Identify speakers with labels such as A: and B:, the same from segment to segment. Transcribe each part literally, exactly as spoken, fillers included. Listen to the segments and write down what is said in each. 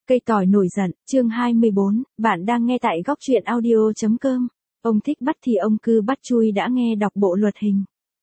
A: Cây tỏi nổi giận, chương hai mươi bốn, bạn đang nghe tại góc truyện audio.com. Ông thích bắt thì ông cứ bắt chui đã nghe đọc bộ luật hình.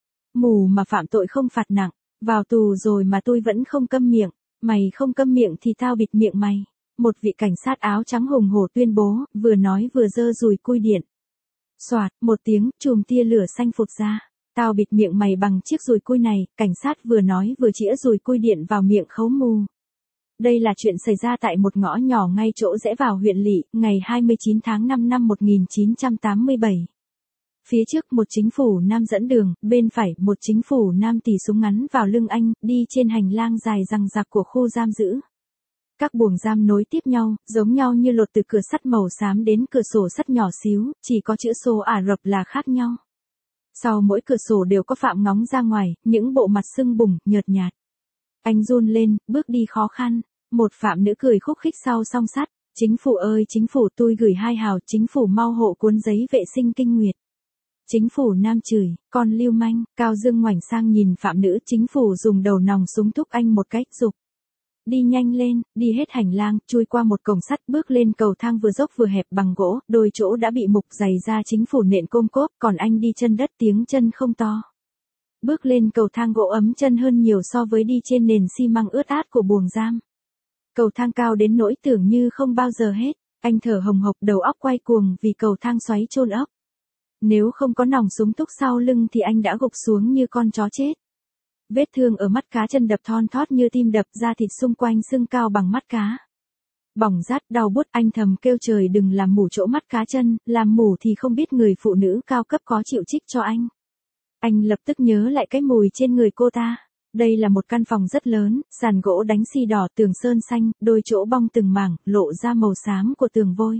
A: Mù mà phạm tội không phạt nặng, vào tù rồi mà tôi vẫn không câm miệng, mày không câm miệng thì tao bịt miệng mày. Một vị cảnh sát áo trắng hùng hổ tuyên bố, vừa nói vừa giơ dùi cui điện. Soạt, một tiếng, chùm tia lửa xanh phụt ra. Tao bịt miệng mày bằng chiếc dùi cui này, cảnh sát vừa nói vừa chĩa dùi cui điện vào miệng khấu mù. Đây là chuyện xảy ra tại một ngõ nhỏ ngay chỗ rẽ vào huyện Lỵ, ngày hai mươi chín tháng năm năm một nghìn chín trăm tám mươi bảy. Phía trước một chính phủ nam dẫn đường, bên phải một chính phủ nam tì súng ngắn vào lưng anh, đi trên hành lang dài rằng rạc của khu giam giữ. Các buồng giam nối tiếp nhau, giống nhau như lột từ cửa sắt màu xám đến cửa sổ sắt nhỏ xíu, chỉ có chữ số Ả Rập là khác nhau. Sau mỗi cửa sổ đều có phạm ngóng ra ngoài, những bộ mặt sưng bùng, nhợt nhạt. Anh run lên, bước đi khó khăn. Một phạm nữ cười khúc khích sau song sắt. Chính phủ ơi chính phủ, tôi gửi hai hào, chính phủ mau hộ cuốn giấy vệ sinh kinh nguyệt. Chính phủ nam chửi, con lưu manh. Cao Dương ngoảnh sang nhìn phạm nữ, chính phủ dùng đầu nòng súng thúc anh một cách giục. Đi nhanh lên, đi hết hành lang, chui qua một cổng sắt, bước lên cầu thang vừa dốc vừa hẹp bằng gỗ, đôi chỗ đã bị mục giày ra chính phủ nện côm cốp, còn anh đi chân đất tiếng chân không to. Bước lên cầu thang gỗ ấm chân hơn nhiều so với đi trên nền xi măng ướt át của buồng giam. Cầu thang cao đến nỗi tưởng như không bao giờ hết, anh thở hồng hộc đầu óc quay cuồng vì cầu thang xoáy chôn ốc. Nếu không có nòng súng túc sau lưng thì anh đã gục xuống như con chó chết. Vết thương ở mắt cá chân đập thon thót như tim đập, da thịt xung quanh sưng cao bằng mắt cá. Bỏng rát đau buốt, anh thầm kêu trời đừng làm mù chỗ mắt cá chân, làm mù thì không biết người phụ nữ cao cấp có chịu trích cho anh. Anh lập tức nhớ lại cái mùi trên người cô ta. Đây là một căn phòng rất lớn, sàn gỗ đánh xi đỏ, tường sơn xanh, đôi chỗ bong từng mảng, lộ ra màu xám của tường vôi.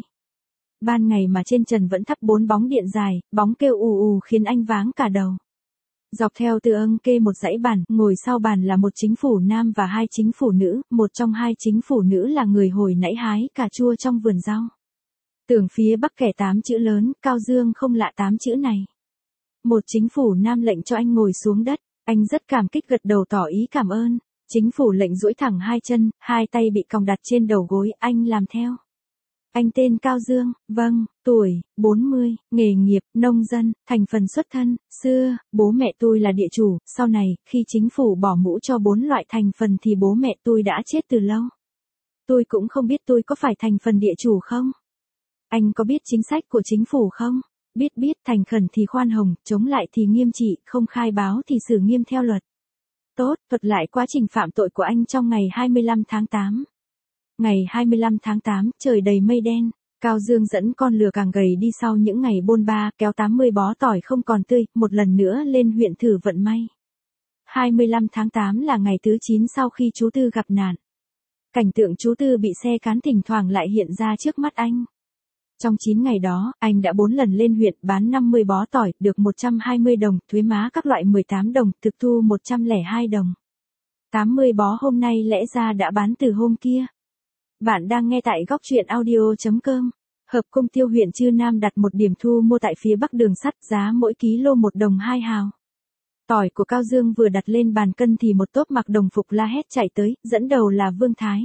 A: Ban ngày mà trên trần vẫn thắp bốn bóng điện dài, bóng kêu ù ù khiến anh váng cả đầu. Dọc theo từ âng kê một dãy bàn, ngồi sau bàn là một chính phủ nam và hai chính phủ nữ, một trong hai chính phủ nữ là người hồi nãy hái cà chua trong vườn rau. Tường phía bắc kẻ tám chữ lớn, Cao Dương không lạ tám chữ này. Một chính phủ nam lệnh cho anh ngồi xuống đất. Anh rất cảm kích gật đầu tỏ ý cảm ơn. Chính phủ lệnh duỗi thẳng hai chân, hai tay bị còng đặt trên đầu gối, anh làm theo. Anh tên Cao Dương, vâng, tuổi, bốn mươi, nghề nghiệp, nông dân, thành phần xuất thân, xưa, bố mẹ tôi là địa chủ, sau này, khi chính phủ bỏ mũ cho bốn loại thành phần thì bố mẹ tôi đã chết từ lâu. Tôi cũng không biết tôi có phải thành phần địa chủ không? Anh có biết chính sách của chính phủ không? Biết biết, thành khẩn thì khoan hồng, chống lại thì nghiêm trị, không khai báo thì xử nghiêm theo luật. Tốt, thuật lại quá trình phạm tội của anh trong ngày hai mươi lăm tháng tám. Ngày hai mươi lăm tháng tám, trời đầy mây đen, Cao Dương dẫn con lừa càng gầy đi sau những ngày bôn ba, kéo tám mươi bó tỏi không còn tươi, một lần nữa lên huyện thử vận may. hai mươi lăm tháng tám là ngày thứ chín sau khi chú Tư gặp nạn. Cảnh tượng chú Tư bị xe cán thỉnh thoảng lại hiện ra trước mắt anh. Trong chín ngày đó, anh đã bốn lần lên huyện bán năm mươi bó tỏi, được một trăm hai mươi đồng, thuế má các loại mười tám đồng, thực thu một trăm lẻ hai đồng. tám mươi bó hôm nay lẽ ra đã bán từ hôm kia. Bạn đang nghe tại góc truyện audio.com. Hợp Công Tiêu huyện Chư Nam đặt một điểm thu mua tại phía bắc đường sắt, giá mỗi ký lô một đồng hai hào. Tỏi của Cao Dương vừa đặt lên bàn cân thì một tốp mặc đồng phục la hét chạy tới, dẫn đầu là Vương Thái.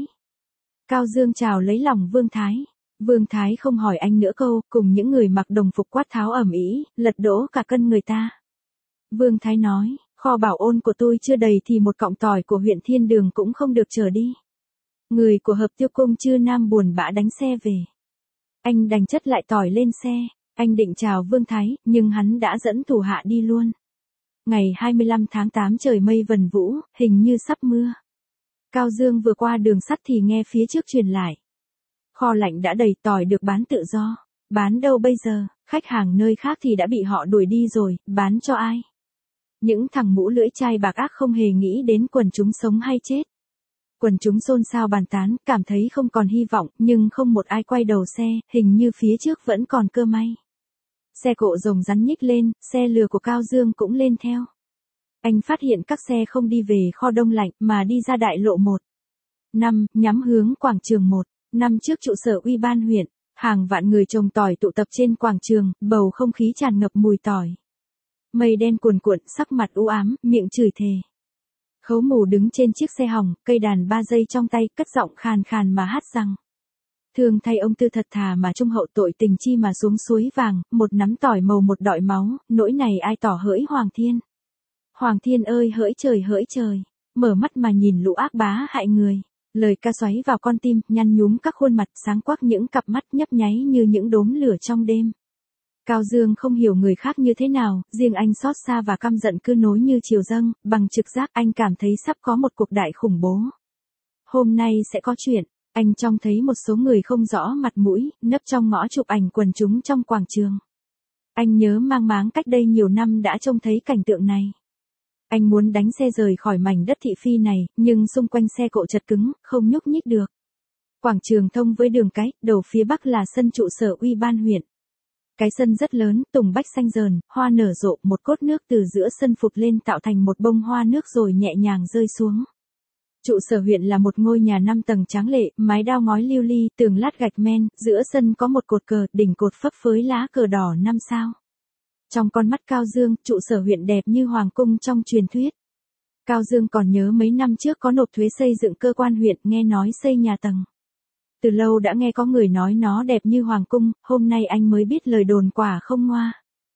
A: Cao Dương chào lấy lòng Vương Thái. Vương Thái không hỏi anh nữa câu, cùng những người mặc đồng phục quát tháo ầm ĩ, lật đổ cả cân người ta. Vương Thái nói, kho bảo ôn của tôi chưa đầy thì một cọng tỏi của huyện Thiên Đường cũng không được chở đi. Người của Hợp Tiêu Công Chư Nam buồn bã đánh xe về. Anh đành chất lại tỏi lên xe, anh định chào Vương Thái, nhưng hắn đã dẫn thủ hạ đi luôn. Ngày hai mươi lăm tháng tám trời mây vần vũ, hình như sắp mưa. Cao Dương vừa qua đường sắt thì nghe phía trước truyền lại. Kho lạnh đã đầy, tỏi được bán tự do. Bán đâu bây giờ, khách hàng nơi khác thì đã bị họ đuổi đi rồi, bán cho ai? Những thằng mũ lưỡi chai bạc ác không hề nghĩ đến quần chúng sống hay chết. Quần chúng xôn xao bàn tán, cảm thấy không còn hy vọng, nhưng không một ai quay đầu xe, hình như phía trước vẫn còn cơ may. Xe cộ rồng rắn nhích lên, xe lừa của Cao Dương cũng lên theo. Anh phát hiện các xe không đi về kho đông lạnh mà đi ra đại lộ một. Năm, nhắm hướng quảng trường một. Năm trước trụ sở ủy ban huyện, hàng vạn người trồng tỏi tụ tập trên quảng trường, bầu không khí tràn ngập mùi tỏi. Mây đen cuồn cuộn, sắc mặt u ám, miệng chửi thề. Khấu Mù đứng trên chiếc xe hỏng, cây đàn ba giây trong tay, cất giọng khàn khàn mà hát rằng. Thương thay ông Tư thật thà mà trung hậu, tội tình chi mà xuống suối vàng, một nắm tỏi màu một đọi máu, nỗi này ai tỏ hỡi Hoàng Thiên. Hoàng Thiên ơi hỡi trời hỡi trời, mở mắt mà nhìn lũ ác bá hại người. Lời ca xoáy vào con tim, nhăn nhúm các khuôn mặt, sáng quắc những cặp mắt nhấp nháy như những đốm lửa trong đêm. Cao Dương không hiểu người khác như thế nào, riêng anh xót xa và căm giận cứ nối như chiều dâng, bằng trực giác anh cảm thấy sắp có một cuộc đại khủng bố. Hôm nay sẽ có chuyện, anh trông thấy một số người không rõ mặt mũi, nấp trong ngõ chụp ảnh quần chúng trong quảng trường. Anh nhớ mang máng cách đây nhiều năm đã trông thấy cảnh tượng này. Anh muốn đánh xe rời khỏi mảnh đất thị phi này, nhưng xung quanh xe cộ chật cứng, không nhúc nhích được. Quảng trường thông với đường cái, đầu phía bắc là sân trụ sở ủy ban huyện. Cái sân rất lớn, tùng bách xanh rờn, hoa nở rộ, một cốt nước từ giữa sân phụt lên tạo thành một bông hoa nước rồi nhẹ nhàng rơi xuống. Trụ sở huyện là một ngôi nhà năm tầng tráng lệ, mái đao ngói lưu ly, tường lát gạch men, giữa sân có một cột cờ, đỉnh cột phấp phới lá cờ đỏ năm sao. Trong con mắt Cao Dương, trụ sở huyện đẹp như hoàng cung trong truyền thuyết. Cao Dương còn nhớ mấy năm trước có nộp thuế xây dựng cơ quan huyện, nghe nói xây nhà tầng. Từ lâu đã nghe có người nói nó đẹp như hoàng cung, hôm nay anh mới biết lời đồn quả không ngoa.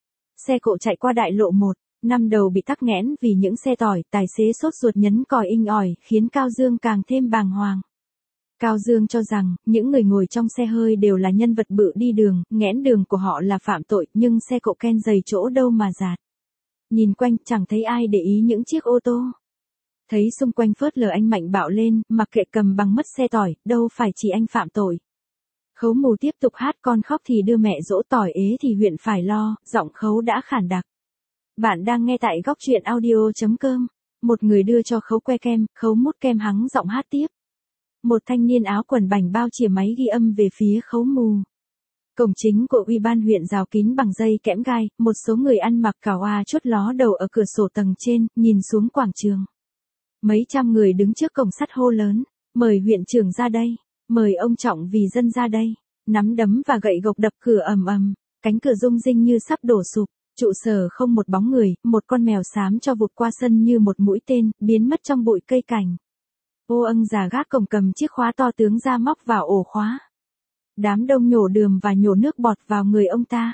A: Xe cộ chạy qua đại lộ một, năm đầu bị tắc nghẽn vì những xe tỏi, tài xế sốt ruột nhấn còi inh ỏi, khiến Cao Dương càng thêm bàng hoàng. Cao Dương cho rằng, những người ngồi trong xe hơi đều là nhân vật bự đi đường, nghẽn đường của họ là phạm tội, nhưng xe cộ ken dày chỗ đâu mà dạt. Nhìn quanh, chẳng thấy ai để ý những chiếc ô tô. Thấy xung quanh phớt lờ anh mạnh bạo lên, mặc kệ cầm bằng mất xe tỏi, đâu phải chỉ anh phạm tội. Khấu Mù tiếp tục hát con khóc thì đưa mẹ dỗ, tỏi ế thì huyện phải lo, giọng Khấu đã khản đặc. Bạn đang nghe tại góc truyện audio chấm com. Một người đưa cho Khấu que kem, Khấu mút kem hắng giọng hát tiếp. Một thanh niên áo quần bảnh bao chìa máy ghi âm về phía Khấu Mù. Cổng chính của ủy ban huyện rào kín bằng dây kẽm gai, một số người ăn mặc cào a chốt ló đầu ở cửa sổ tầng trên, nhìn xuống quảng trường. Mấy trăm người đứng trước cổng sắt hô lớn, mời huyện trưởng ra đây, mời ông Trọng vì dân ra đây. Nắm đấm và gậy gộc đập cửa ầm ầm, cánh cửa rung rinh như sắp đổ sụp, trụ sở không một bóng người, một con mèo xám cho vụt qua sân như một mũi tên, biến mất trong bụi cây cảnh. Ô Ân già gác cổng cầm chiếc khóa to tướng ra móc vào ổ khóa. Đám đông nhổ đường và nhổ nước bọt vào người ông ta.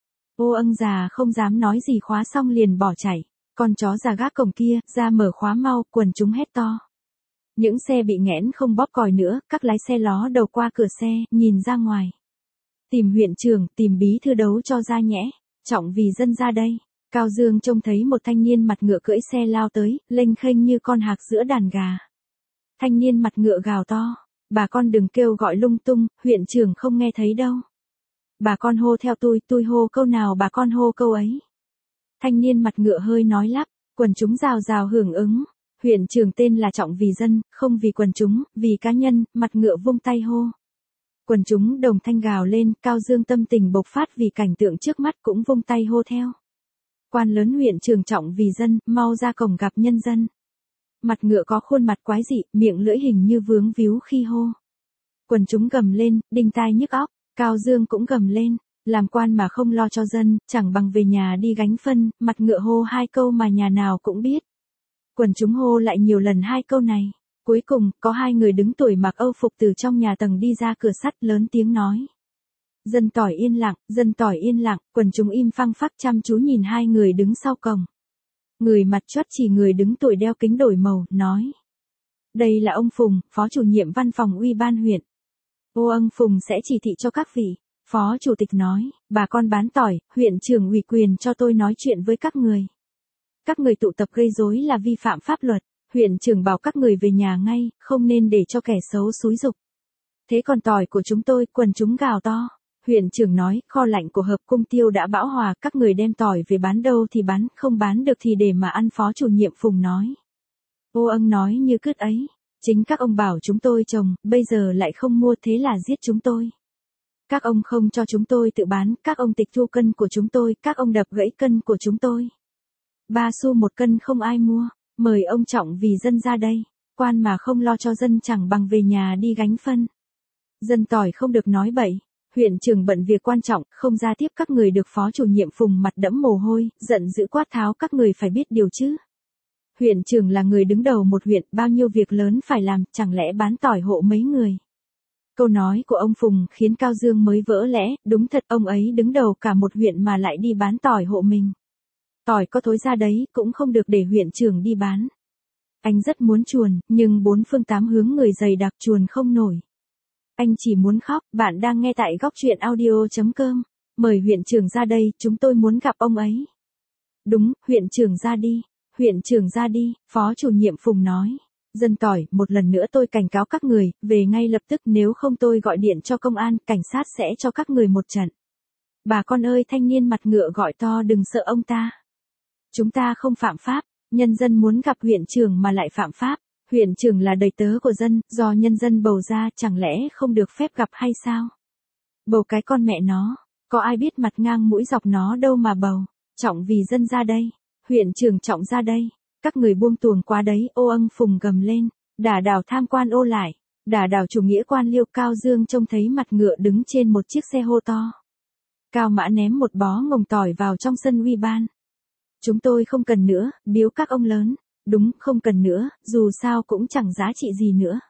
A: Ô Ân già không dám nói gì, khóa xong liền bỏ chạy. Con chó già gác cổng kia, ra mở khóa mau, quần chúng hét to. Những xe bị nghẽn không bóp còi nữa, các lái xe ló đầu qua cửa xe, nhìn ra ngoài. Tìm huyện trưởng, tìm bí thư đấu cho ra nhẽ, Trọng vì dân ra đây. Cao Dương trông thấy một thanh niên mặt ngựa cưỡi xe lao tới, lênh khênh như con hạc giữa đàn gà. Thanh niên mặt ngựa gào to, bà con đừng kêu gọi lung tung, huyện trưởng không nghe thấy đâu. Bà con hô theo tôi, tôi hô câu nào bà con hô câu ấy. Thanh niên mặt ngựa hơi nói lắp, quần chúng rào rào hưởng ứng. Huyện trưởng tên là Trọng vì dân, không vì quần chúng, vì cá nhân, mặt ngựa vung tay hô. Quần chúng đồng thanh gào lên, Cao Dương tâm tình bộc phát vì cảnh tượng trước mắt cũng vung tay hô theo. Quan lớn huyện trưởng Trọng vì dân, mau ra cổng gặp nhân dân. Mặt ngựa có khuôn mặt quái dị, miệng lưỡi hình như vướng víu khi hô. Quần chúng gầm lên, đinh tai nhức óc, Cao Dương cũng gầm lên. Làm quan mà không lo cho dân, chẳng bằng về nhà đi gánh phân, mặt ngựa hô hai câu mà nhà nào cũng biết. Quần chúng hô lại nhiều lần hai câu này. Cuối cùng, có hai người đứng tuổi mặc âu phục từ trong nhà tầng đi ra cửa sắt lớn tiếng nói. Dân tỏi yên lặng, dân tỏi yên lặng, quần chúng im phăng phắc chăm chú nhìn hai người đứng sau cổng. Người mặt chót chỉ người đứng tuổi đeo kính đổi màu, nói. Đây là ông Phùng, phó chủ nhiệm văn phòng ủy ban huyện. Ô ông Phùng sẽ chỉ thị cho các vị. Phó chủ tịch nói, bà con bán tỏi, huyện trưởng ủy quyền cho tôi nói chuyện với các người. Các người tụ tập gây rối là vi phạm pháp luật, huyện trưởng bảo các người về nhà ngay, không nên để cho kẻ xấu xúi giục. Thế còn tỏi của chúng tôi, quần chúng gào to. Huyện trưởng nói, kho lạnh của hợp cung tiêu đã bão hòa, các người đem tỏi về bán đâu thì bán, không bán được thì để mà ăn, phó chủ nhiệm Phùng nói. Ô ân nói như cứt ấy, chính các ông bảo chúng tôi trồng, bây giờ lại không mua, thế là giết chúng tôi. Các ông không cho chúng tôi tự bán, các ông tịch thu cân của chúng tôi, các ông đập gãy cân của chúng tôi. Ba xu một cân không ai mua, mời ông Trọng vì dân ra đây, quan mà không lo cho dân chẳng bằng về nhà đi gánh phân. Dân tỏi không được nói bậy, huyện trưởng bận việc quan trọng, không ra tiếp các người được, phó chủ nhiệm Phùng mặt đẫm mồ hôi, giận dữ quát tháo các người phải biết điều chứ. Huyện trưởng là người đứng đầu một huyện, bao nhiêu việc lớn phải làm, chẳng lẽ bán tỏi hộ mấy người. Câu nói của ông Phùng khiến Cao Dương mới vỡ lẽ, đúng thật ông ấy đứng đầu cả một huyện mà lại đi bán tỏi hộ mình. Tỏi có thối ra đấy, cũng không được để huyện trưởng đi bán. Anh rất muốn chuồn, nhưng bốn phương tám hướng người dày đặc chuồn không nổi. Anh chỉ muốn khóc. Bạn đang nghe tại góc truyện audio chấm com. Mời huyện trưởng ra đây, chúng tôi muốn gặp ông ấy. Đúng, huyện trưởng ra đi. Huyện trưởng ra đi, phó chủ nhiệm Phùng nói. Dân tỏi, một lần nữa tôi cảnh cáo các người, về ngay lập tức, nếu không tôi gọi điện cho công an, cảnh sát sẽ cho các người một trận. Bà con ơi, thanh niên mặt ngựa gọi to, đừng sợ ông ta. Chúng ta không phạm pháp, nhân dân muốn gặp huyện trưởng mà lại phạm pháp. Huyện trưởng là đầy tớ của dân, do nhân dân bầu ra, chẳng lẽ không được phép gặp hay sao? Bầu cái con mẹ nó, có ai biết mặt ngang mũi dọc nó đâu mà bầu. Trọng vì dân ra đây, huyện trưởng trọng ra đây. Các người buông tuồng quá đấy, ô âng Phùng gầm lên, đả đảo tham quan ô lại, đả đảo chủ nghĩa quan liêu. Cao Dương trông thấy mặt ngựa đứng trên một chiếc xe hô to. Cao Mã ném một bó ngồng tỏi vào trong sân uy ban. Chúng tôi không cần nữa, biếu các ông lớn. Đúng, không cần nữa, dù sao cũng chẳng giá trị gì nữa.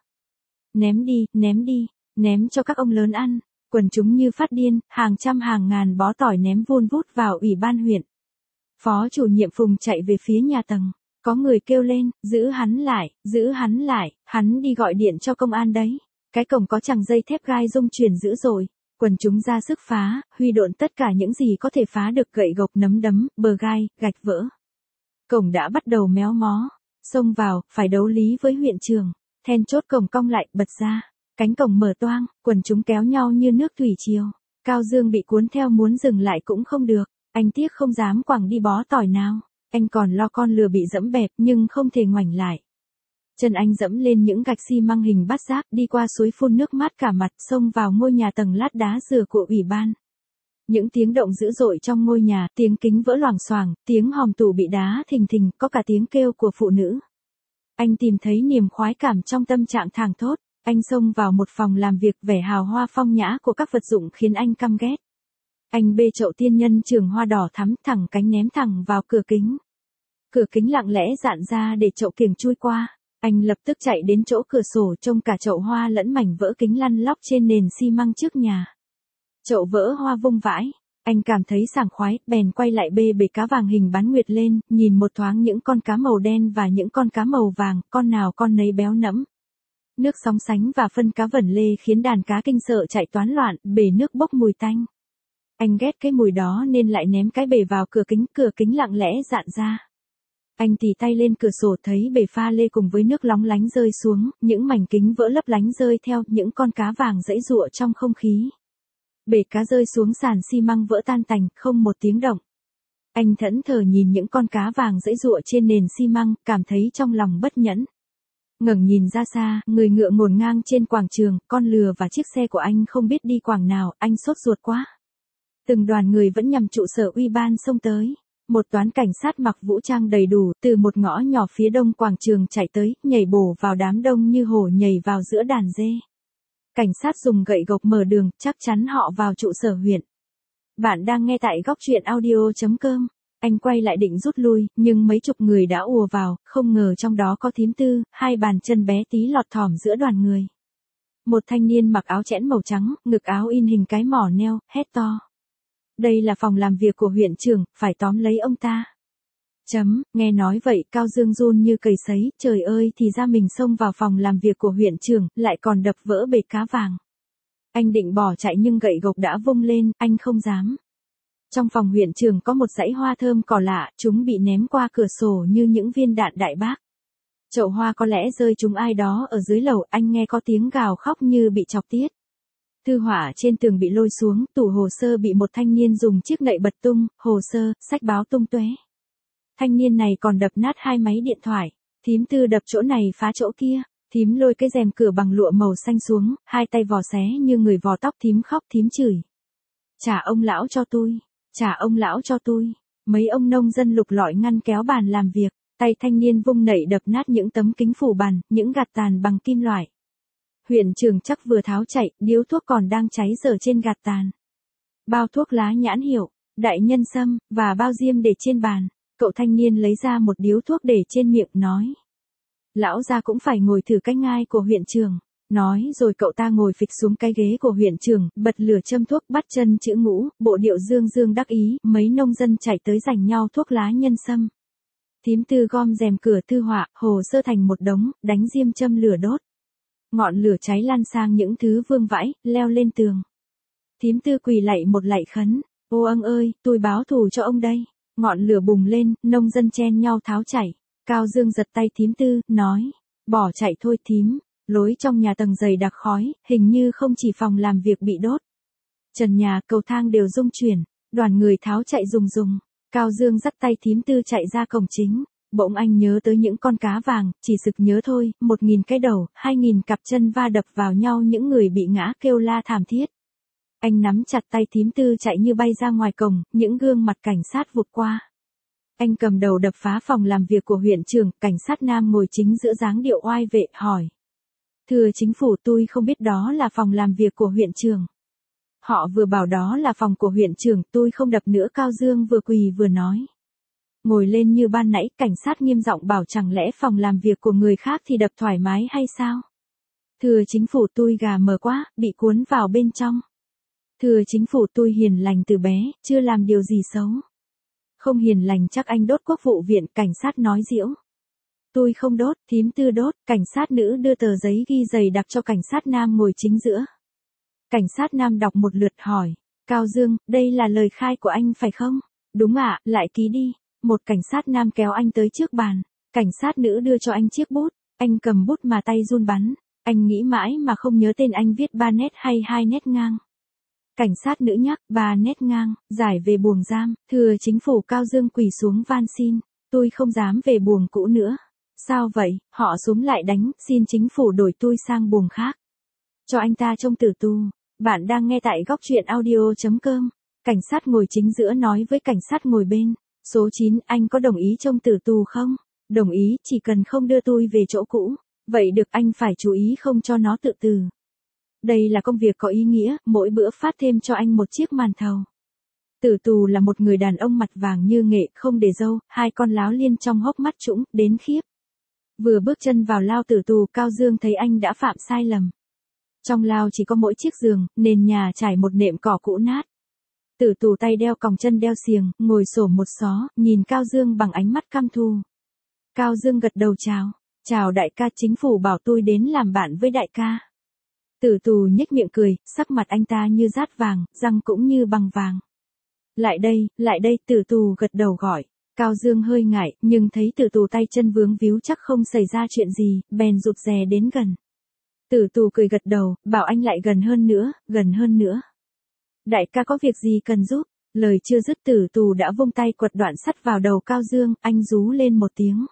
A: Ném đi, ném đi, ném cho các ông lớn ăn. Quần chúng như phát điên, hàng trăm hàng ngàn bó tỏi ném vun vút vào ủy ban huyện. Phó chủ nhiệm Phùng chạy về phía nhà tầng. Có người kêu lên, giữ hắn lại, giữ hắn lại, hắn đi gọi điện cho công an đấy. Cái cổng có chằng dây thép gai rung chuyển dữ rồi. Quần chúng ra sức phá, huy độn tất cả những gì có thể phá được, gậy gộc nấm đấm, bờ gai, gạch vỡ. Cổng đã bắt đầu méo mó. Xông vào, phải đấu lý với huyện trưởng. Then chốt cổng cong lại, bật ra. Cánh cổng mở toang, quần chúng kéo nhau như nước thủy triều. Cao Dương bị cuốn theo, muốn dừng lại cũng không được. Anh tiếc không dám quẳng đi bó tỏi nào. Anh còn lo con lừa bị dẫm bẹp, nhưng không thể ngoảnh lại. Chân anh dẫm lên những gạch xi măng hình bát giác, đi qua suối phun nước mát cả mặt, xông vào ngôi nhà tầng lát đá dừa của ủy ban. Những tiếng động dữ dội trong ngôi nhà, tiếng kính vỡ loảng xoảng, tiếng hòm tủ bị đá thình thình, có cả tiếng kêu của phụ nữ. Anh tìm thấy niềm khoái cảm trong tâm trạng thảng thốt. Anh xông vào một phòng làm việc, vẻ hào hoa phong nhã của các vật dụng khiến anh căm ghét. Anh bê chậu tiên nhân trường hoa đỏ thắm, thẳng cánh ném thẳng vào cửa kính. Cửa kính lặng lẽ dạn ra để chậu kiềng chui qua. Anh lập tức chạy đến chỗ cửa sổ, trông cả chậu hoa lẫn mảnh vỡ kính lăn lóc trên nền xi măng trước nhà. Chậu vỡ hoa vung vãi. Anh cảm thấy sảng khoái, bèn quay lại bê bể cá vàng hình bán nguyệt lên, nhìn một thoáng những con cá màu đen và những con cá màu vàng, con nào con nấy béo nẫm. Nước sóng sánh và phân cá vẩn lê khiến đàn cá kinh sợ chạy toán loạn, bể nước bốc mùi tanh. Anh ghét cái mùi đó nên lại ném cái bể vào cửa kính, cửa kính lặng lẽ dạn ra. Anh tì tay lên cửa sổ, thấy bể pha lê cùng với nước lóng lánh rơi xuống, những mảnh kính vỡ lấp lánh rơi theo, những con cá vàng giãy giụa trong không khí. Bể cá rơi xuống sàn xi măng vỡ tan tành, không một tiếng động. Anh thẫn thờ nhìn những con cá vàng giãy giụa trên nền xi măng, cảm thấy trong lòng bất nhẫn. Ngẩng nhìn ra xa, người ngựa ngổn ngang trên quảng trường, con lừa và chiếc xe của anh không biết đi quảng nào, anh sốt ruột quá. Từng đoàn người vẫn nhằm trụ sở ủy ban xông tới. Một toán cảnh sát mặc vũ trang đầy đủ, từ một ngõ nhỏ phía đông quảng trường chạy tới, nhảy bổ vào đám đông như hổ nhảy vào giữa đàn dê. Cảnh sát dùng gậy gộc mở đường, chắc chắn họ vào trụ sở huyện. Bạn đang nghe tại góc truyện audio chấm com. Anh quay lại định rút lui, nhưng mấy chục người đã ùa vào, không ngờ trong đó có thím Tư, hai bàn chân bé tí lọt thỏm giữa đoàn người. Một thanh niên mặc áo chẽn màu trắng, ngực áo in hình cái mỏ neo, hét to. Đây là phòng làm việc của huyện trưởng, phải tóm lấy ông ta. Chấm, nghe nói vậy, Cao Dương run như cầy sấy, trời ơi, thì ra mình xông vào phòng làm việc của huyện trưởng, lại còn đập vỡ bể cá vàng. Anh định bỏ chạy nhưng gậy gộc đã vung lên, anh không dám. Trong phòng huyện trưởng có một dãy hoa thơm cỏ lạ, chúng bị ném qua cửa sổ như những viên đạn đại bác. Chậu hoa có lẽ rơi trúng ai đó ở dưới lầu, anh nghe có tiếng gào khóc như bị chọc tiết. Thư họa trên tường bị lôi xuống, tủ hồ sơ bị một thanh niên dùng chiếc nậy bật tung, hồ sơ, sách báo tung tóe. Thanh niên này còn đập nát hai máy điện thoại, thím Tư đập chỗ này phá chỗ kia, thím lôi cái rèm cửa bằng lụa màu xanh xuống, hai tay vò xé như người vò tóc, thím khóc, thím chửi. Trả ông lão cho tôi, trả ông lão cho tôi. Mấy ông nông dân lục lọi ngăn kéo bàn làm việc, tay thanh niên vung nậy đập nát những tấm kính phủ bàn, những gạt tàn bằng kim loại. Huyện trưởng chắc vừa tháo chạy, điếu thuốc còn đang cháy dở trên gạt tàn. Bao thuốc lá nhãn hiệu, đại nhân sâm, và bao diêm để trên bàn. Cậu thanh niên lấy ra một điếu thuốc để trên miệng, nói. Lão gia cũng phải ngồi thử cái ngai của huyện trưởng. Nói rồi cậu ta ngồi phịch xuống cái ghế của huyện trưởng, bật lửa châm thuốc, bắt chân chữ ngũ, bộ điệu dương dương đắc ý, mấy nông dân chạy tới giành nhau thuốc lá nhân sâm. Thím Tư gom rèm cửa thư họa, hồ sơ thành một đống, đánh diêm châm lửa đốt. Ngọn lửa cháy lan sang những thứ vương vãi, leo lên tường. Thím Tư quỳ lạy một lạy khấn, ô âng ơi, tôi báo thù cho ông đây. Ngọn lửa bùng lên, nông dân chen nhau tháo chạy. Cao Dương giật tay thím Tư, nói, bỏ chạy thôi thím. Lối trong nhà tầng dày đặc khói, hình như không chỉ phòng làm việc bị đốt. Trần nhà, cầu thang đều rung chuyển, đoàn người tháo chạy rùng rùng. Cao Dương dắt tay thím Tư chạy ra cổng chính. Bỗng anh nhớ tới những con cá vàng, chỉ sực nhớ thôi, một nghìn cái đầu, hai nghìn cặp chân va đập vào nhau, những người bị ngã kêu la thảm thiết. Anh nắm chặt tay thím Tư chạy như bay ra ngoài cổng, những gương mặt cảnh sát vụt qua. Anh cầm đầu đập phá phòng làm việc của huyện trưởng, cảnh sát nam ngồi chính giữa dáng điệu oai vệ, hỏi. Thưa chính phủ, tôi không biết đó là phòng làm việc của huyện trưởng. Họ vừa bảo đó là phòng của huyện trưởng, tôi không đập nữa. Cao Dương vừa quỳ vừa nói. Ngồi lên như ban nãy, cảnh sát nghiêm giọng bảo, chẳng lẽ phòng làm việc của người khác thì đập thoải mái hay sao? Thưa chính phủ, tôi gà mờ quá, bị cuốn vào bên trong. Thưa chính phủ, tôi hiền lành từ bé, chưa làm điều gì xấu. Không hiền lành chắc anh đốt quốc vụ viện, cảnh sát nói giễu. Tôi không đốt, thím Tư đốt. Cảnh sát nữ đưa tờ giấy ghi dày đặc cho cảnh sát nam ngồi chính giữa. Cảnh sát nam đọc một lượt hỏi. Cao Dương, đây là lời khai của anh phải không? Đúng ạ, lại ký đi. Một cảnh sát nam kéo anh tới trước bàn. Cảnh sát nữ đưa cho anh chiếc bút. Anh cầm bút mà tay run bắn. Anh nghĩ mãi mà không nhớ tên anh viết ba nét hay hai nét ngang. Cảnh sát nữ nhắc, ba nét ngang, giải về buồng giam. Thưa chính phủ. Cao Dương quỳ xuống van xin. Tôi không dám về buồng cũ nữa. Sao vậy? Họ súm lại đánh, xin chính phủ đổi tôi sang buồng khác. Cho anh ta trông tử tù. Bạn đang nghe tại góc truyện audio chấm com. Cảnh sát ngồi chính giữa nói với cảnh sát ngồi bên. Số chín, anh có đồng ý trông tử tù không? Đồng ý, chỉ cần không đưa tôi về chỗ cũ. Vậy được, anh phải chú ý không cho nó tự tử. Đây là công việc có ý nghĩa, mỗi bữa phát thêm cho anh một chiếc màn thầu. Tử tù là một người đàn ông mặt vàng như nghệ, không để râu, hai con láo liên trong hốc mắt trũng, đến khiếp. Vừa bước chân vào lao tử tù, Cao Dương thấy anh đã phạm sai lầm. Trong lao chỉ có mỗi chiếc giường, nền nhà trải một nệm cỏ cũ nát. Tử tù tay đeo còng chân đeo xiềng, ngồi xổm một xó, nhìn Cao Dương bằng ánh mắt căm thù. Cao Dương gật đầu chào. Chào đại ca, chính phủ bảo tôi đến làm bạn với đại ca. Tử tù nhếch miệng cười, sắc mặt anh ta như dát vàng, răng cũng như bằng vàng. Lại đây, lại đây, tử tù gật đầu gọi. Cao Dương hơi ngại, nhưng thấy tử tù tay chân vướng víu chắc không xảy ra chuyện gì, bèn rụt rè đến gần. Tử tù cười gật đầu, bảo anh lại gần hơn nữa, gần hơn nữa. Đại ca có việc gì cần giúp? Lời chưa dứt tử tù đã vung tay quật đoạn sắt vào đầu Cao Dương, anh rú lên một tiếng.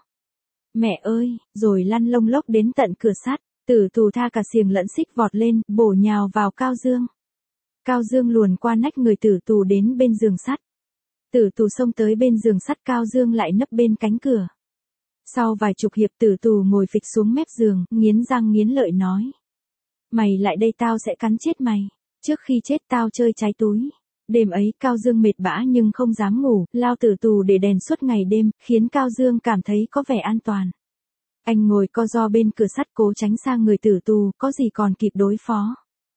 A: Mẹ ơi, rồi lăn lông lốc đến tận cửa sắt, tử tù tha cả xiềng lẫn xích vọt lên, bổ nhào vào Cao Dương. Cao Dương luồn qua nách người tử tù đến bên giường sắt. Tử tù xông tới bên giường sắt, Cao Dương lại nấp bên cánh cửa. Sau vài chục hiệp, tử tù ngồi phịch xuống mép giường, nghiến răng nghiến lợi nói. Mày lại đây, tao sẽ cắn chết mày. Trước khi chết tao chơi cháy túi. Đêm ấy, Cao Dương mệt bã nhưng không dám ngủ, lao tử tù để đèn suốt ngày đêm, khiến Cao Dương cảm thấy có vẻ an toàn. Anh ngồi co ro bên cửa sắt cố tránh xa người tử tù, có gì còn kịp đối phó.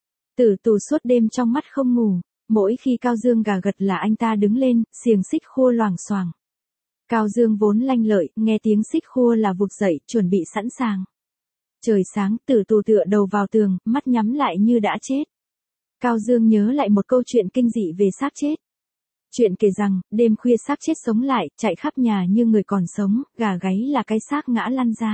A: Tử tù suốt đêm trong mắt không ngủ, mỗi khi Cao Dương gà gật là anh ta đứng lên, xiềng xích khua loảng xoảng. Cao Dương vốn lanh lợi, nghe tiếng xích khua là vụt dậy, chuẩn bị sẵn sàng. Trời sáng, tử tù tựa đầu vào tường, mắt nhắm lại như đã chết. Cao Dương nhớ lại một câu chuyện kinh dị về xác chết. Chuyện kể rằng, đêm khuya xác chết sống lại, chạy khắp nhà như người còn sống, gà gáy là cái xác ngã lăn ra.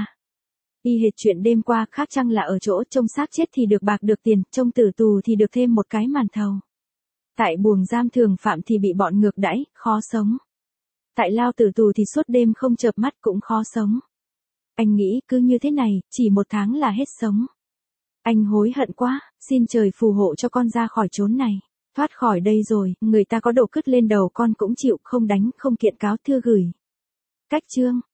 A: Y hệt chuyện đêm qua, khác chăng là ở chỗ trông xác chết thì được bạc được tiền, trông tử tù thì được thêm một cái màn thầu. Tại buồng giam thường phạm thì bị bọn ngược đãi, khó sống. Tại lao tử tù thì suốt đêm không chợp mắt cũng khó sống. Anh nghĩ cứ như thế này, chỉ một tháng là hết sống. Anh hối hận quá, xin trời phù hộ cho con ra khỏi chốn này. Thoát khỏi đây rồi, người ta có đổ cứt lên đầu con cũng chịu, không đánh, không kiện cáo, thư gửi. Cách chương.